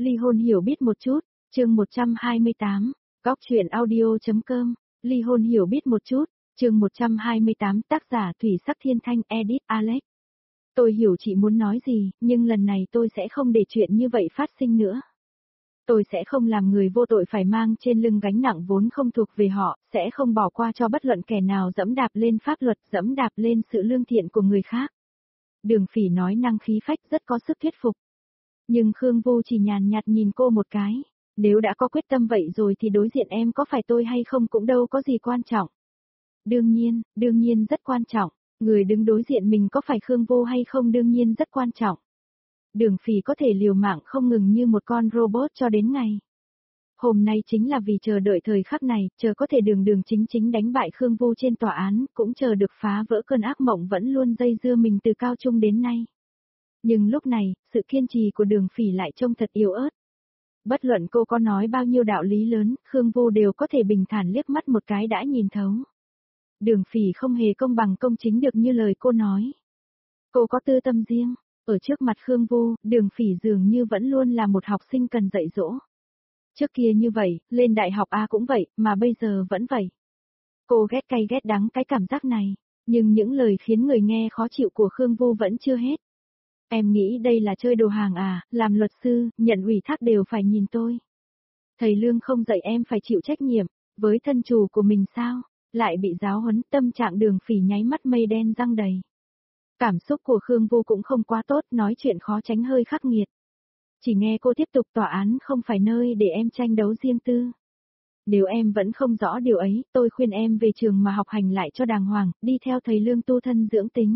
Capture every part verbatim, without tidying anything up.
Ly hôn hiểu biết một chút, chương một trăm hai mươi tám, góc truyện audio.com, ly hôn hiểu biết một chút, chương một trăm hai mươi tám, tác giả Thủy Sắc Thiên Thanh, edit Alex. Tôi hiểu chị muốn nói gì, nhưng lần này tôi sẽ không để chuyện như vậy phát sinh nữa. Tôi sẽ không làm người vô tội phải mang trên lưng gánh nặng vốn không thuộc về họ, sẽ không bỏ qua cho bất luận kẻ nào dẫm đạp lên pháp luật, dẫm đạp lên sự lương thiện của người khác. Đường Phỉ nói năng khí phách rất có sức thuyết phục. Nhưng Khương Vô chỉ nhàn nhạt nhìn cô một cái. Nếu đã có quyết tâm vậy rồi thì đối diện em có phải tôi hay không cũng đâu có gì quan trọng. Đương nhiên, đương nhiên rất quan trọng. Người đứng đối diện mình có phải Khương Vô hay không đương nhiên rất quan trọng. Đường Phỉ có thể liều mạng không ngừng như một con robot cho đến ngày. Hôm nay chính là vì chờ đợi thời khắc này, chờ có thể đường đường chính chính đánh bại Khương Vô trên tòa án, cũng chờ được phá vỡ cơn ác mộng vẫn luôn dây dưa mình từ cao trung đến nay. Nhưng lúc này, sự kiên trì của Đường Phỉ lại trông thật yếu ớt. Bất luận cô có nói bao nhiêu đạo lý lớn, Khương Vô đều có thể bình thản liếc mắt một cái đã nhìn thấu. Đường Phỉ không hề công bằng công chính được như lời cô nói. Cô có tư tâm riêng, ở trước mặt Khương Vô, Đường Phỉ dường như vẫn luôn là một học sinh cần dạy dỗ. Trước kia như vậy, lên đại học A cũng vậy, mà bây giờ vẫn vậy. Cô ghét cay ghét đắng cái cảm giác này, nhưng những lời khiến người nghe khó chịu của Khương Vô vẫn chưa hết. Em nghĩ đây là chơi đồ hàng à, làm luật sư, nhận ủy thác đều phải nhìn tôi. Thầy Lương không dạy em phải chịu trách nhiệm, với thân chủ của mình sao, lại bị giáo huấn. Tâm trạng Đường Phỉ nháy mắt mây đen răng đầy. Cảm xúc của Khương Vô cũng không quá tốt, nói chuyện khó tránh hơi khắc nghiệt. Chỉ nghe cô tiếp tục, tòa án không phải nơi để em tranh đấu riêng tư. Nếu em vẫn không rõ điều ấy, tôi khuyên em về trường mà học hành lại cho đàng hoàng, đi theo thầy Lương tu thân dưỡng tính.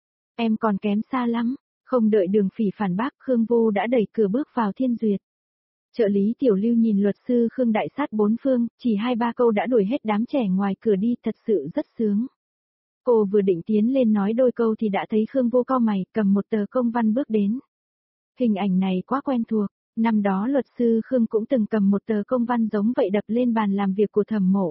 Em còn kém xa lắm. Không đợi Đường Phỉ phản bác, Khương Vô đã đẩy cửa bước vào Thiên Duyệt. Trợ lý Tiểu Lưu nhìn luật sư Khương đại sát bốn phương, chỉ hai ba câu đã đuổi hết đám trẻ ngoài cửa đi, thật sự rất sướng. Cô vừa định tiến lên nói đôi câu thì đã thấy Khương Vô cau mày, cầm một tờ công văn bước đến. Hình ảnh này quá quen thuộc, năm đó luật sư Khương cũng từng cầm một tờ công văn giống vậy đập lên bàn làm việc của Thẩm Mộ.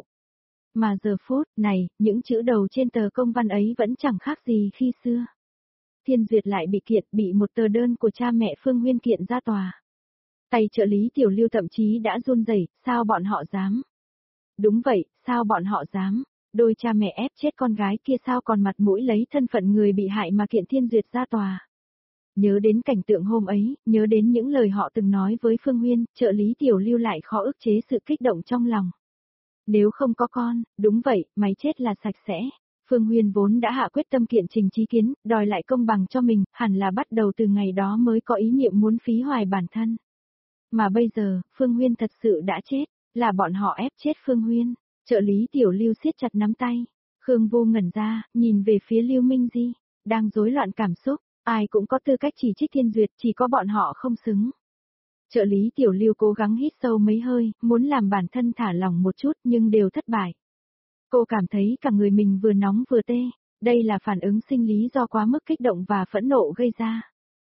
Mà giờ phút này, những chữ đầu trên tờ công văn ấy vẫn chẳng khác gì khi xưa. Thiên Duyệt lại bị kiện, bị một tờ đơn của cha mẹ Phương Huyên kiện ra tòa. Tay trợ lý Tiểu Lưu thậm chí đã run rẩy, sao bọn họ dám? Đúng vậy, sao bọn họ dám? Đôi cha mẹ ép chết con gái kia sao còn mặt mũi lấy thân phận người bị hại mà kiện Thiên Duyệt ra tòa. Nhớ đến cảnh tượng hôm ấy, nhớ đến những lời họ từng nói với Phương Huyên, trợ lý Tiểu Lưu lại khó ức chế sự kích động trong lòng. Nếu không có con, đúng vậy, mày chết là sạch sẽ. Phương Huyên vốn đã hạ quyết tâm kiện Trình Chí Kiến, đòi lại công bằng cho mình, hẳn là bắt đầu từ ngày đó mới có ý niệm muốn phí hoài bản thân. Mà bây giờ, Phương Huyên thật sự đã chết, là bọn họ ép chết Phương Huyên. Trợ lý Tiểu Lưu siết chặt nắm tay. Khương Vô ngẩn ra, nhìn về phía Lưu Minh Di, đang rối loạn cảm xúc, ai cũng có tư cách chỉ trích Thiên Duyệt, chỉ có bọn họ không xứng. Trợ lý Tiểu Lưu cố gắng hít sâu mấy hơi, muốn làm bản thân thả lỏng một chút nhưng đều thất bại. Cô cảm thấy cả người mình vừa nóng vừa tê, đây là phản ứng sinh lý do quá mức kích động và phẫn nộ gây ra.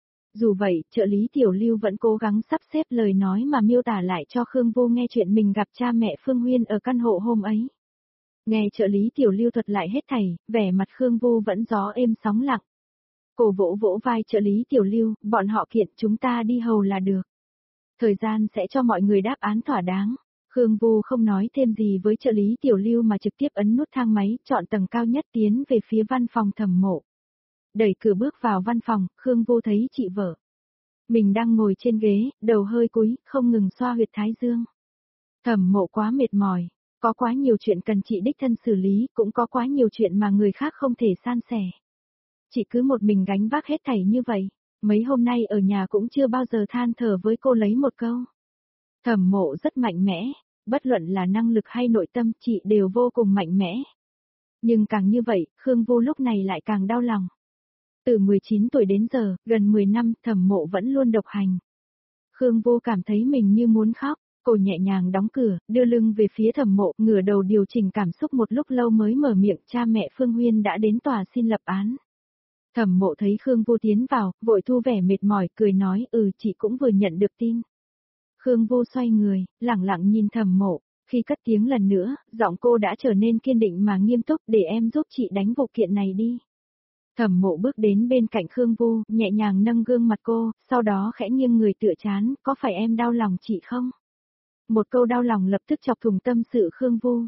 Dù vậy, trợ lý Tiểu Lưu vẫn cố gắng sắp xếp lời nói mà miêu tả lại cho Khương Vô nghe chuyện mình gặp cha mẹ Phương Huyên ở căn hộ hôm ấy. Nghe trợ lý Tiểu Lưu thuật lại hết thảy, vẻ mặt Khương Vô vẫn gió êm sóng lặng. Cô vỗ vỗ vai trợ lý Tiểu Lưu, bọn họ kiện chúng ta đi hầu là được. Thời gian sẽ cho mọi người đáp án thỏa đáng. Khương Vô không nói thêm gì với trợ lý Tiểu Lưu mà trực tiếp ấn nút thang máy, chọn tầng cao nhất tiến về phía văn phòng Thẩm Mộ. Đẩy cửa bước vào văn phòng, Khương Vô thấy chị vợ. Mình đang ngồi trên ghế, đầu hơi cúi, không ngừng xoa huyệt thái dương. Thẩm Mộ quá mệt mỏi, có quá nhiều chuyện cần chị đích thân xử lý, cũng có quá nhiều chuyện mà người khác không thể san sẻ. Chị cứ một mình gánh vác hết thảy như vậy, mấy hôm nay ở nhà cũng chưa bao giờ than thở với cô lấy một câu. Thẩm Mộ rất mạnh mẽ. Bất luận là năng lực hay nội tâm, chị đều vô cùng mạnh mẽ. Nhưng càng như vậy, Khương Vô lúc này lại càng đau lòng. Từ mười chín tuổi đến giờ, gần mười năm, Thẩm Mộ vẫn luôn độc hành. Khương Vô cảm thấy mình như muốn khóc, cô nhẹ nhàng đóng cửa, đưa lưng về phía Thẩm Mộ, ngửa đầu điều chỉnh cảm xúc một lúc lâu mới mở miệng, cha mẹ Phương Huyên đã đến tòa xin lập án. Thẩm Mộ thấy Khương Vô tiến vào, vội thu vẻ mệt mỏi, cười nói, ừ chị cũng vừa nhận được tin. Khương Vô xoay người, lẳng lặng nhìn Thẩm Mộ, khi cất tiếng lần nữa, giọng cô đã trở nên kiên định mà nghiêm túc, để em giúp chị đánh vụ kiện này đi. Thẩm Mộ bước đến bên cạnh Khương Vu, nhẹ nhàng nâng gương mặt cô, sau đó khẽ nghiêng người tựa chán, có phải em đau lòng chị không? Một câu đau lòng lập tức chọc thủng tâm sự Khương Vu.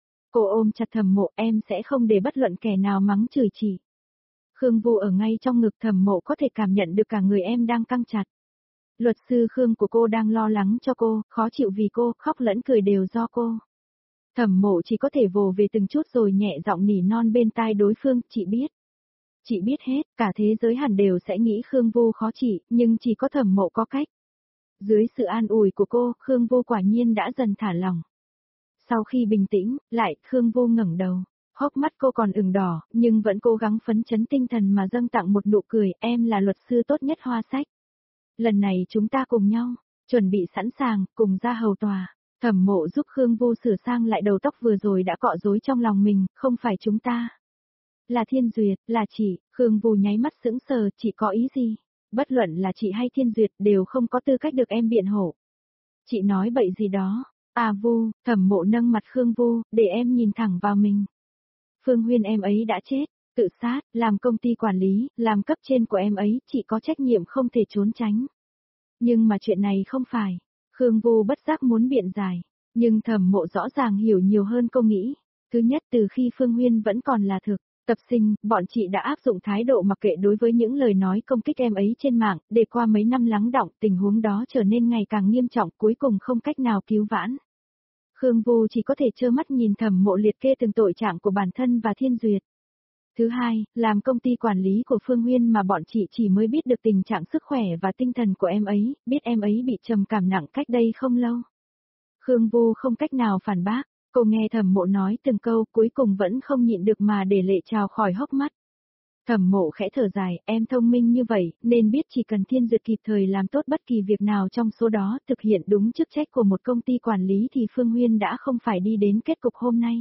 Cô ôm chặt Thẩm Mộ, em sẽ không để bất luận kẻ nào mắng chửi chị. Khương Vu ở ngay trong ngực Thẩm Mộ có thể cảm nhận được cả người em đang căng chặt. Luật sư Khương của cô đang lo lắng cho cô, khó chịu vì cô, khóc lẫn cười đều do cô. Thẩm Mộ chỉ có thể vồ về từng chút rồi nhẹ giọng nỉ non bên tai đối phương, chị biết. Chị biết hết, cả thế giới hẳn đều sẽ nghĩ Khương Vu khó chị, nhưng chỉ có Thẩm Mộ có cách. Dưới sự an ủi của cô, Khương Vu quả nhiên đã dần thả lỏng. Sau khi bình tĩnh, lại, Khương Vu ngẩng đầu. Hốc mắt cô còn ửng đỏ, nhưng vẫn cố gắng phấn chấn tinh thần mà dâng tặng một nụ cười, em là luật sư tốt nhất Hoa Sách. Lần này chúng ta cùng nhau, chuẩn bị sẵn sàng, cùng ra hầu tòa. Thẩm Mộ giúp Khương Vu sửa sang lại đầu tóc vừa rồi đã cọ rối trong lòng mình, không phải chúng ta. Là Thiên Duyệt, là chị, Khương Vu nháy mắt sững sờ, chị có ý gì? Bất luận là chị hay Thiên Duyệt đều không có tư cách được em biện hộ. Chị nói bậy gì đó. À Vu, Thẩm Mộ nâng mặt Khương Vu, để em nhìn thẳng vào mình. Phương Huyên em ấy đã chết, tự sát, làm công ty quản lý, làm cấp trên của em ấy, chị có trách nhiệm không thể trốn tránh. Nhưng mà chuyện này không phải. Khương Vu bất giác muốn biện giải, nhưng Thẩm Mộ rõ ràng hiểu nhiều hơn cô nghĩ. Thứ nhất, từ khi Phương Huyên vẫn còn là thực tập sinh, bọn chị đã áp dụng thái độ mặc kệ đối với những lời nói công kích em ấy trên mạng, để qua mấy năm lắng đọng, tình huống đó trở nên ngày càng nghiêm trọng, cuối cùng không cách nào cứu vãn. Khương Vu chỉ có thể trơ mắt nhìn Thẩm Mộ liệt kê từng tội trạng của bản thân và Thiên Duyệt. Thứ hai, làm công ty quản lý của Phương Huyên mà bọn chị chỉ mới biết được tình trạng sức khỏe và tinh thần của em ấy, biết em ấy bị trầm cảm nặng cách đây không lâu. Khương Vu không cách nào phản bác, cô nghe Thẩm Mộ nói từng câu cuối cùng vẫn không nhịn được mà để lệ trào khỏi hốc mắt. Thẩm Mộ khẽ thở dài, em thông minh như vậy, nên biết chỉ cần Thiên Duyệt kịp thời làm tốt bất kỳ việc nào trong số đó, thực hiện đúng chức trách của một công ty quản lý thì Phương Huyên đã không phải đi đến kết cục hôm nay.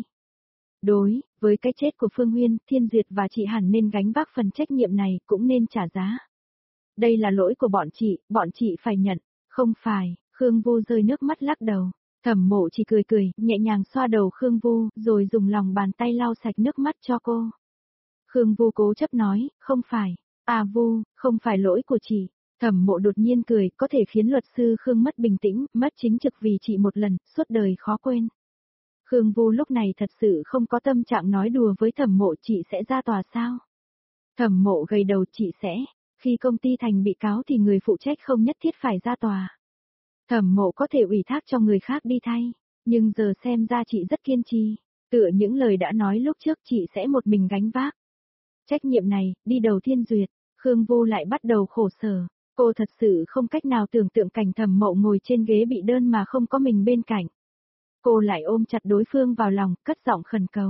Đối với cái chết của Phương Huyên, Thiên Duyệt và chị hẳn nên gánh vác phần trách nhiệm này, cũng nên trả giá. Đây là lỗi của bọn chị, bọn chị phải nhận. Không phải, Khương Vu rơi nước mắt lắc đầu. Thẩm Mộ chỉ cười cười, nhẹ nhàng xoa đầu Khương Vu, rồi dùng lòng bàn tay lau sạch nước mắt cho cô. Khương Vu cố chấp nói, không phải. À Vu, không phải lỗi của chị. Thẩm Mộ đột nhiên cười, có thể khiến luật sư Khương mất bình tĩnh, mất chính trực vì chị một lần, suốt đời khó quên. Khương Vu lúc này thật sự không có tâm trạng nói đùa với Thẩm Mộ, chị sẽ ra tòa sao? Thẩm Mộ gầy đầu, chị sẽ, khi công ty thành bị cáo thì người phụ trách không nhất thiết phải ra tòa. Thẩm Mộ có thể ủy thác cho người khác đi thay, nhưng giờ xem ra chị rất kiên trì, tựa những lời đã nói lúc trước chị sẽ một mình gánh vác. Trách nhiệm này, đi đầu Thiên Duyệt, Khương Vu lại bắt đầu khổ sở, cô thật sự không cách nào tưởng tượng cảnh Thẩm Mộ ngồi trên ghế bị đơn mà không có mình bên cạnh. Cô lại ôm chặt đối phương vào lòng, cất giọng khẩn cầu.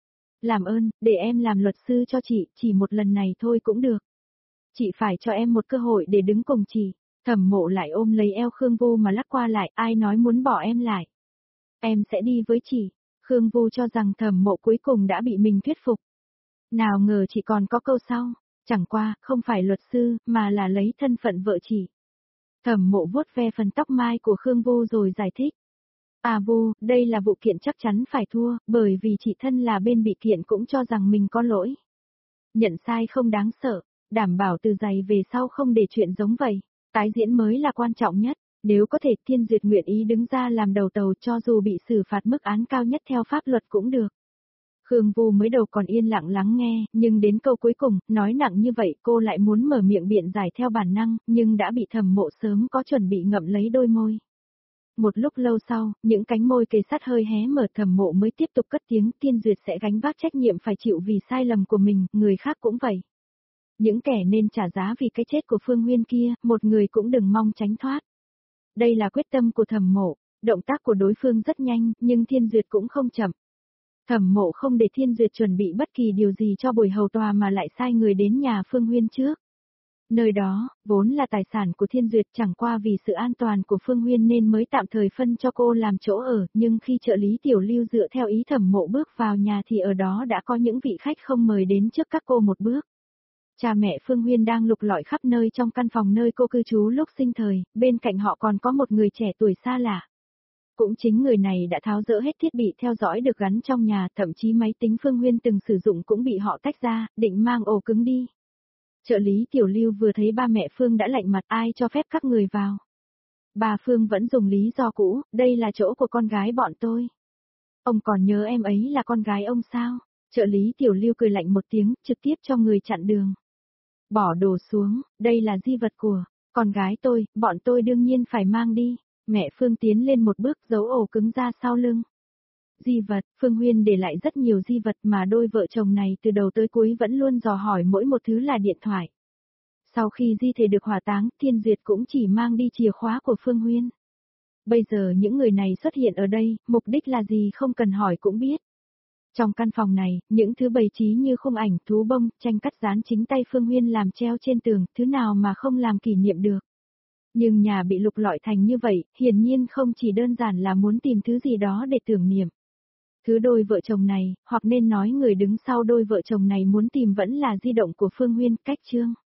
Làm ơn, để em làm luật sư cho chị, chỉ một lần này thôi cũng được. Chị phải cho em một cơ hội để đứng cùng chị. Thẩm Mộ lại ôm lấy eo Khương Vu mà lắc qua lại, ai nói muốn bỏ em lại. Em sẽ đi với chị. Khương Vu cho rằng Thẩm Mộ cuối cùng đã bị mình thuyết phục. Nào ngờ chị còn có câu sau, chẳng qua, không phải luật sư, mà là lấy thân phận vợ chị. Thẩm Mộ vuốt ve phần tóc mai của Khương Vu rồi giải thích. À Vu, đây là vụ kiện chắc chắn phải thua, bởi vì chị thân là bên bị kiện cũng cho rằng mình có lỗi. Nhận sai không đáng sợ, đảm bảo từ giày về sau không để chuyện giống vậy. Tái diễn mới là quan trọng nhất, nếu có thể Thiên Duyệt nguyện ý đứng ra làm đầu tàu cho dù bị xử phạt mức án cao nhất theo pháp luật cũng được. Khương Vu mới đầu còn yên lặng lắng nghe, nhưng đến câu cuối cùng, nói nặng như vậy cô lại muốn mở miệng biện giải theo bản năng, nhưng đã bị Thẩm Mộ sớm có chuẩn bị ngậm lấy đôi môi. Một lúc lâu sau, những cánh môi kề sát hơi hé mở, Thẩm Mộ mới tiếp tục cất tiếng, Thiên Duyệt sẽ gánh vác trách nhiệm phải chịu vì sai lầm của mình, người khác cũng vậy. Những kẻ nên trả giá vì cái chết của Phương Huyên kia, một người cũng đừng mong tránh thoát. Đây là quyết tâm của Thẩm Mộ, động tác của đối phương rất nhanh, nhưng Thiên Duyệt cũng không chậm. Thẩm Mộ không để Thiên Duyệt chuẩn bị bất kỳ điều gì cho buổi hầu tòa mà lại sai người đến nhà Phương Huyên trước. Nơi đó, vốn là tài sản của Thiên Duyệt, chẳng qua vì sự an toàn của Phương Huyên nên mới tạm thời phân cho cô làm chỗ ở, nhưng khi trợ lý Tiểu Lưu dựa theo ý Thẩm Mộ bước vào nhà thì ở đó đã có những vị khách không mời đến trước các cô một bước. Cha mẹ Phương Huyên đang lục lọi khắp nơi trong căn phòng nơi cô cư trú lúc sinh thời, bên cạnh họ còn có một người trẻ tuổi xa lạ. Cũng chính người này đã tháo dỡ hết thiết bị theo dõi được gắn trong nhà, thậm chí máy tính Phương Huyên từng sử dụng cũng bị họ tách ra, định mang ổ cứng đi. Trợ lý Tiểu Lưu vừa thấy ba mẹ Phương đã lạnh mặt, ai cho phép các người vào. Bà Phương vẫn dùng lý do cũ, đây là chỗ của con gái bọn tôi. Ông còn nhớ em ấy là con gái ông sao? Trợ lý Tiểu Lưu cười lạnh một tiếng, trực tiếp cho người chặn đường. Bỏ đồ xuống, đây là di vật của con gái tôi, bọn tôi đương nhiên phải mang đi. Mẹ Phương tiến lên một bước, giấu ổ cứng ra sau lưng. Di vật, Phương Huyên để lại rất nhiều di vật mà đôi vợ chồng này từ đầu tới cuối vẫn luôn dò hỏi mỗi một thứ là điện thoại. Sau khi di thể được hỏa táng, Thiên Duyệt cũng chỉ mang đi chìa khóa của Phương Huyên. Bây giờ những người này xuất hiện ở đây, mục đích là gì không cần hỏi cũng biết. Trong căn phòng này, những thứ bày trí như khung ảnh, thú bông, tranh cắt dán chính tay Phương Huyên làm treo trên tường, thứ nào mà không làm kỷ niệm được. Nhưng nhà bị lục lọi thành như vậy, hiển nhiên không chỉ đơn giản là muốn tìm thứ gì đó để tưởng niệm. Thứ đôi vợ chồng này, hoặc nên nói người đứng sau đôi vợ chồng này muốn tìm vẫn là di động của Phương Huyên, cách Trương.